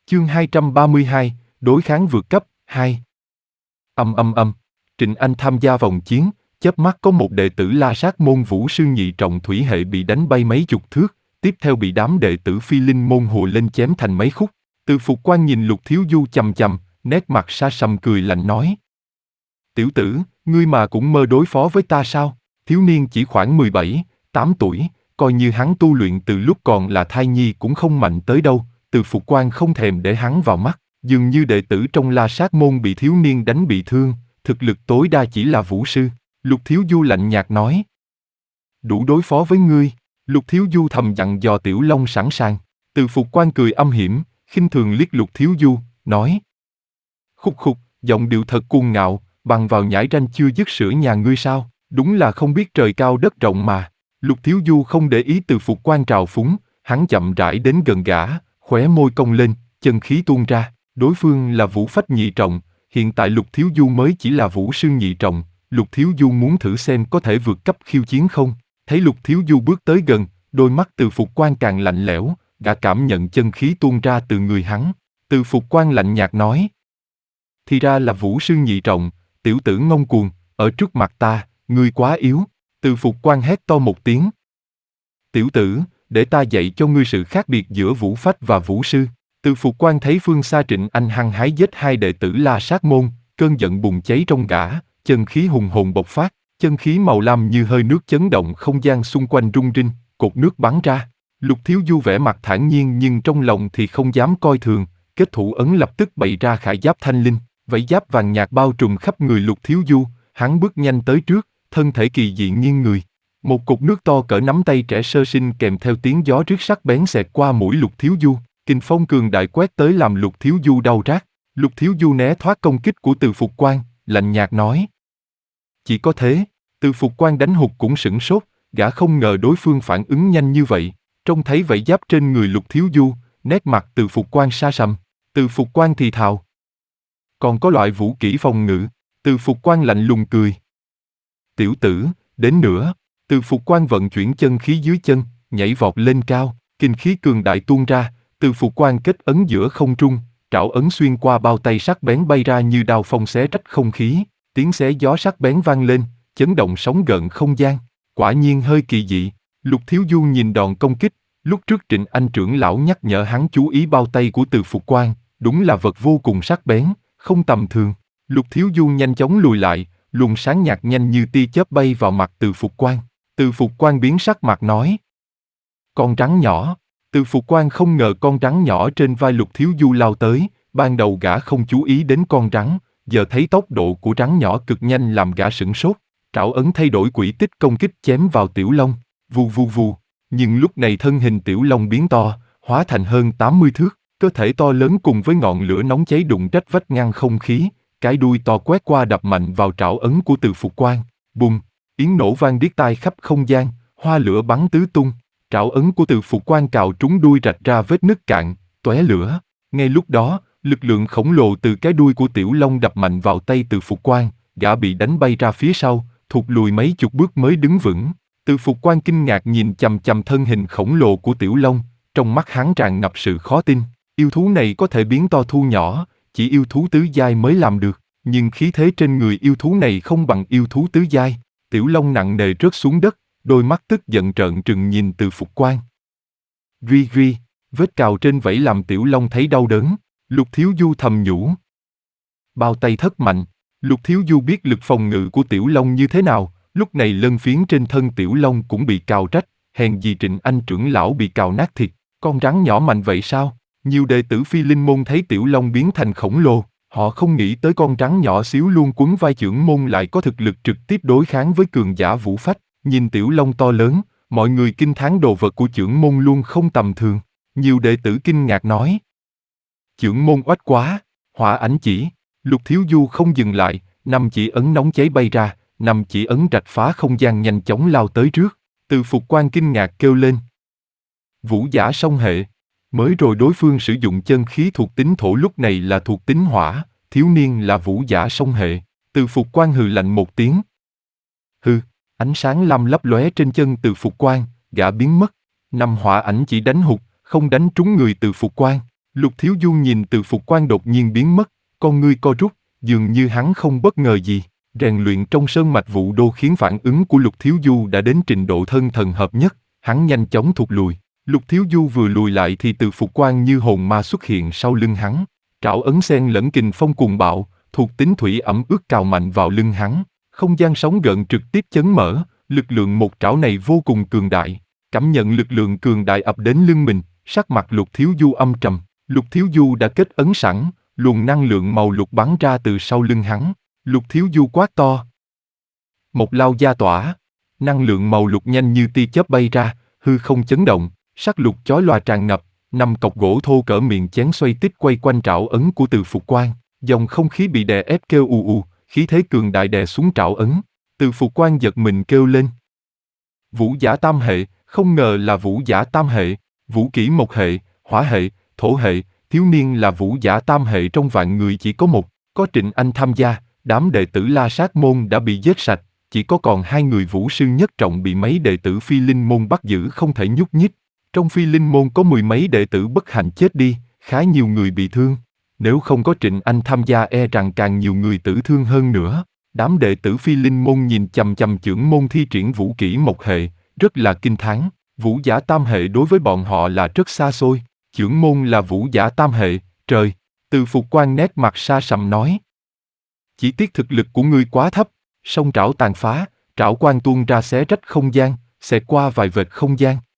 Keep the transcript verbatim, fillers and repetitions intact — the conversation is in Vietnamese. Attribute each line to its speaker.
Speaker 1: Chương hai trăm ba mươi hai, đối kháng vượt cấp, hai. Âm âm âm, Trịnh Anh tham gia vòng chiến, chớp mắt có một đệ tử La Sát môn vũ sư nhị trọng thủy hệ bị đánh bay mấy chục thước, tiếp theo bị đám đệ tử Phi Linh môn hùa lên chém thành mấy khúc. Từ Phục Quan nhìn Lục Thiếu Du chằm chằm, nét mặt xa xăm cười lạnh nói: Tiểu tử, ngươi mà cũng mơ đối phó với ta sao? Thiếu niên chỉ khoảng mười bảy, tám tuổi, coi như hắn tu luyện từ lúc còn là thai nhi cũng không mạnh tới đâu. Từ Phục Quan không thèm để hắn vào mắt, dường như đệ tử trong La Sát môn bị thiếu niên đánh bị thương, thực lực tối đa chỉ là vũ sư. Lục Thiếu Du lạnh nhạt nói: Đủ đối phó với ngươi. Lục Thiếu Du thầm dặn dò Tiểu Long sẵn sàng. Từ Phục Quan cười âm hiểm, khinh thường liếc Lục Thiếu Du, nói: Khục khục, giọng điệu thật cuồng ngạo, bằng vào nhãi ranh chưa dứt sữa nhà ngươi sao? Đúng là không biết trời cao đất rộng mà. Lục Thiếu Du không để ý Từ Phục Quan trào phúng, hắn chậm rãi đến gần gã, khóe môi cong lên, chân khí tuôn ra. Đối phương là vũ phách nhị trọng, hiện tại Lục Thiếu Du mới chỉ là vũ sư nhị trọng. Lục Thiếu Du muốn thử xem có thể vượt cấp khiêu chiến không. Thấy Lục Thiếu Du bước tới gần, đôi mắt Từ Phục Quan càng lạnh lẽo, gã cảm nhận chân khí tuôn ra từ người hắn. Từ Phục Quan lạnh nhạt nói: Thì ra là vũ sư nhị trọng, tiểu tử ngông cuồng, ở trước mặt ta, ngươi quá yếu. Từ Phục Quan hét to một tiếng: Tiểu tử, để ta dạy cho ngươi sự khác biệt giữa vũ phách và vũ sư. Từ Phục Quan thấy phương xa Trịnh Anh hăng hái giết hai đệ tử La Sát môn, cơn giận bùng cháy trong gã, chân khí hùng hồn bộc phát, chân khí màu lam như hơi nước chấn động không gian xung quanh rung rinh, cột nước bắn ra. Lục Thiếu Du vẻ mặt thản nhiên nhưng trong lòng thì không dám coi thường, kết thủ ấn lập tức bày ra khải giáp thanh linh, vảy giáp vàng nhạt bao trùm khắp người Lục Thiếu Du, hắn bước nhanh tới trước, thân thể kỳ dị nghiêng người. Một cột nước to cỡ nắm tay trẻ sơ sinh kèm theo tiếng gió rít sắc bén xẹt qua mũi Lục Thiếu Du, kình phong cường đại quét tới làm Lục Thiếu Du đau rát. Lục Thiếu Du né thoát công kích của Từ Phục Quan, lạnh nhạt nói: Chỉ có thế. Từ Phục Quan đánh hụt cũng sửng sốt, gã không ngờ đối phương phản ứng nhanh như vậy. Trông thấy vảy giáp trên người Lục Thiếu Du, nét mặt Từ Phục Quan xa sầm. Từ Phục Quan thì thào: Còn có loại vũ kỹ phòng ngự. Từ Phục Quan lạnh lùng cười: Tiểu tử, đến nữa. Từ Phục Quan vận chuyển chân khí dưới chân, nhảy vọt lên cao, kinh khí cường đại tuôn ra. Từ Phục Quan kết ấn giữa không trung, trảo ấn xuyên qua bao tay sắc bén bay ra như đao phong xé rách không khí, tiếng xé gió sắc bén vang lên, chấn động sóng gợn không gian. Quả nhiên hơi kỳ dị. Lục Thiếu Du nhìn đòn công kích, lúc trước Trịnh Anh trưởng lão nhắc nhở hắn chú ý bao tay của Từ Phục Quan, đúng là vật vô cùng sắc bén, không tầm thường. Lục Thiếu Du nhanh chóng lùi lại, luồng sáng nhạt nhanh như tia chớp bay vào mặt Từ Phục Quan. Từ Phục Quan biến sắc mặt nói: Con rắn nhỏ. Từ Phục Quan không ngờ con rắn nhỏ trên vai Lục Thiếu Du lao tới, ban đầu gã không chú ý đến con rắn, giờ thấy tốc độ của rắn nhỏ cực nhanh làm gã sửng sốt. Trảo ấn thay đổi quỹ tích công kích chém vào Tiểu Long, vù vù vù. Nhưng lúc này thân hình Tiểu Long biến to, hóa thành hơn tám mươi thước, cơ thể to lớn cùng với ngọn lửa nóng cháy đụng rách vách ngăn không khí, cái đuôi to quét qua đập mạnh vào trảo ấn của Từ Phục Quan. Bùng, tiếng nổ vang điếc tai khắp không gian, hoa lửa bắn tứ tung. Trảo ấn của Từ Phục Quan cào trúng đuôi rạch ra vết nứt cạn, tóe lửa. Ngay lúc đó, lực lượng khổng lồ từ cái đuôi của Tiểu Long đập mạnh vào tay Từ Phục Quan, gã bị đánh bay ra phía sau, thụt lùi mấy chục bước mới đứng vững. Từ Phục Quan kinh ngạc nhìn chằm chằm thân hình khổng lồ của Tiểu Long, trong mắt hắn tràn ngập sự khó tin. Yêu thú này có thể biến to thu nhỏ, chỉ yêu thú tứ giai mới làm được, nhưng khí thế trên người yêu thú này không bằng yêu thú tứ giai. Tiểu Long nặng nề rớt xuống đất, đôi mắt tức giận trợn trừng nhìn Từ Phục Quan. Duy duy, vết cào trên vảy làm Tiểu Long thấy đau đớn. Lục Thiếu Du thầm nhủ: Bao tay thất mạnh. Lục Thiếu Du biết lực phòng ngự của Tiểu Long như thế nào, lúc này lân phiến trên thân Tiểu Long cũng bị cào rách, hèn gì Trịnh Anh trưởng lão bị cào nát thịt. Con rắn nhỏ mạnh vậy sao? Nhiều đệ tử Phi Linh môn thấy Tiểu Long biến thành khổng lồ, họ không nghĩ tới con rắn nhỏ xíu luôn quấn vai trưởng môn lại có thực lực trực tiếp đối kháng với cường giả vũ phách. Nhìn Tiểu Long to lớn, mọi người kinh thán đồ vật của trưởng môn luôn không tầm thường. Nhiều đệ tử kinh ngạc nói: Trưởng môn oách quá. Hỏa ảnh chỉ. Lục Thiếu Du không dừng lại, năm chỉ ấn nóng cháy bay ra, năm chỉ ấn rạch phá không gian nhanh chóng lao tới trước. Từ Phục Quan kinh ngạc kêu lên: Vũ giả song hệ. Mới rồi đối phương sử dụng chân khí thuộc tính thổ, lúc này là thuộc tính hỏa, thiếu niên là vũ giả song hệ. Từ Phục Quan hừ lạnh một tiếng. Hừ, ánh sáng lam lấp lóe trên chân Từ Phục Quan, gã biến mất. Năm hỏa ảnh chỉ đánh hụt, không đánh trúng người Từ Phục Quan. Lục Thiếu Du nhìn Từ Phục Quan đột nhiên biến mất, con ngươi co rút, dường như hắn không bất ngờ gì. Rèn luyện trong sơn mạch Vũ Đô khiến phản ứng của Lục Thiếu Du đã đến trình độ thân thần hợp nhất, hắn nhanh chóng thụt lùi. Lục Thiếu Du vừa lùi lại thì Từ Phục Quan như hồn ma xuất hiện sau lưng hắn. Trảo ấn xen lẫn kình phong cuồng bạo, thuộc tính thủy ẩm ướt cào mạnh vào lưng hắn. Không gian sóng gợn trực tiếp chấn mở, lực lượng một trảo này vô cùng cường đại. Cảm nhận lực lượng cường đại ập đến lưng mình, sắc mặt Lục Thiếu Du âm trầm. Lục Thiếu Du đã kết ấn sẵn, luồng năng lượng màu lục bắn ra từ sau lưng hắn. Lục Thiếu Du quát to. Một lao gia tỏa, năng lượng màu lục nhanh như tia chớp bay ra, hư không chấn động, sắc lục chói lòa tràn ngập, năm cọc gỗ thô cỡ miệng chén xoay tít quay quanh trảo ấn của Từ Phục Quan, dòng không khí bị đè ép kêu ù ù, khí thế cường đại đè xuống trảo ấn. Từ Phục Quan giật mình kêu lên. Vũ giả tam hệ, không ngờ là vũ giả tam hệ, vũ kỹ một hệ, hỏa hệ, thổ hệ, thiếu niên là vũ giả tam hệ trong vạn người chỉ có một, có Trịnh Anh tham gia, đám đệ tử La Sát môn đã bị giết sạch, chỉ có còn hai người vũ sư nhất trọng bị mấy đệ tử Phi Linh môn bắt giữ không thể nhúc nhích. Trong Phi Linh môn có mười mấy đệ tử bất hạnh chết đi, khá nhiều người bị thương. Nếu không có Trịnh Anh tham gia e rằng càng nhiều người tử thương hơn nữa. Đám đệ tử Phi Linh môn nhìn chằm chằm chưởng môn thi triển vũ kỹ một hệ, rất là kinh thán. Vũ giả tam hệ đối với bọn họ là rất xa xôi. Chưởng môn là vũ giả tam hệ, trời. Từ Phục Quan nét mặt sa sầm nói. Chỉ tiếc thực lực của ngươi quá thấp. Song trảo tàn phá, trảo quan tuôn ra xé rách không gian, xẹt qua vài vệt không gian.